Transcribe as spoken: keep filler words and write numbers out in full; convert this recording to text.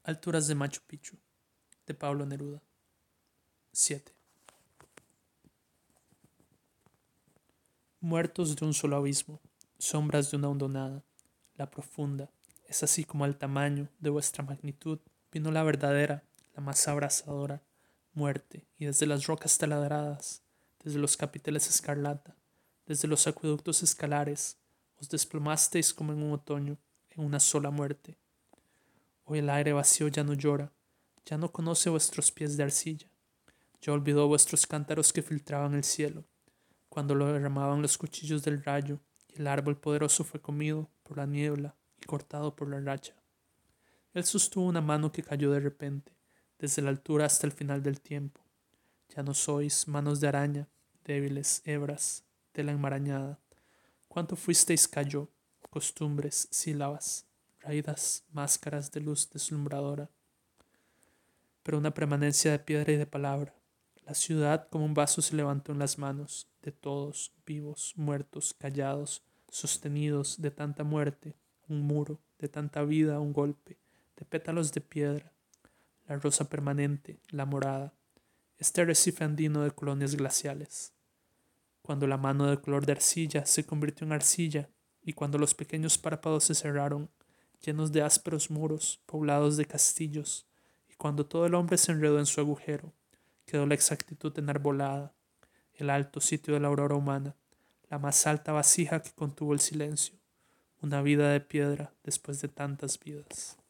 Alturas de Machu Picchu, de Pablo Neruda. siete. Muertos de un solo abismo, sombras de una hondonada, la profunda, es así como al tamaño de vuestra magnitud vino la verdadera, la más abrasadora, muerte, y desde las rocas taladradas, desde los capiteles escarlata, desde los acueductos escalares, os desplomasteis como en un otoño, en una sola muerte. Hoy el aire vacío ya no llora, ya no conoce vuestros pies de arcilla, ya olvidó vuestros cántaros que filtraban el cielo, cuando lo derramaban los cuchillos del rayo, y el árbol poderoso fue comido por la niebla y cortado por la racha. Él sostuvo una mano que cayó de repente, desde la altura hasta el final del tiempo. Ya no sois manos de araña, débiles hebras, tela enmarañada. Cuánto fuisteis cayó, costumbres, sílabas, raídas máscaras de luz deslumbradora. Pero una permanencia de piedra y de palabra. La ciudad como un vaso se levantó en las manos de todos, vivos, muertos, callados, sostenidos de tanta muerte, un muro, de tanta vida, un golpe, de pétalos de piedra, la rosa permanente, la morada, este arrecife andino de colonias glaciales. Cuando la mano de color de arcilla se convirtió en arcilla, y cuando los pequeños párpados se cerraron, llenos de ásperos muros, poblados de castillos, y cuando todo el hombre se enredó en su agujero, quedó la exactitud enarbolada, el alto sitio de la aurora humana, la más alta vasija que contuvo el silencio, una vida de piedra después de tantas vidas.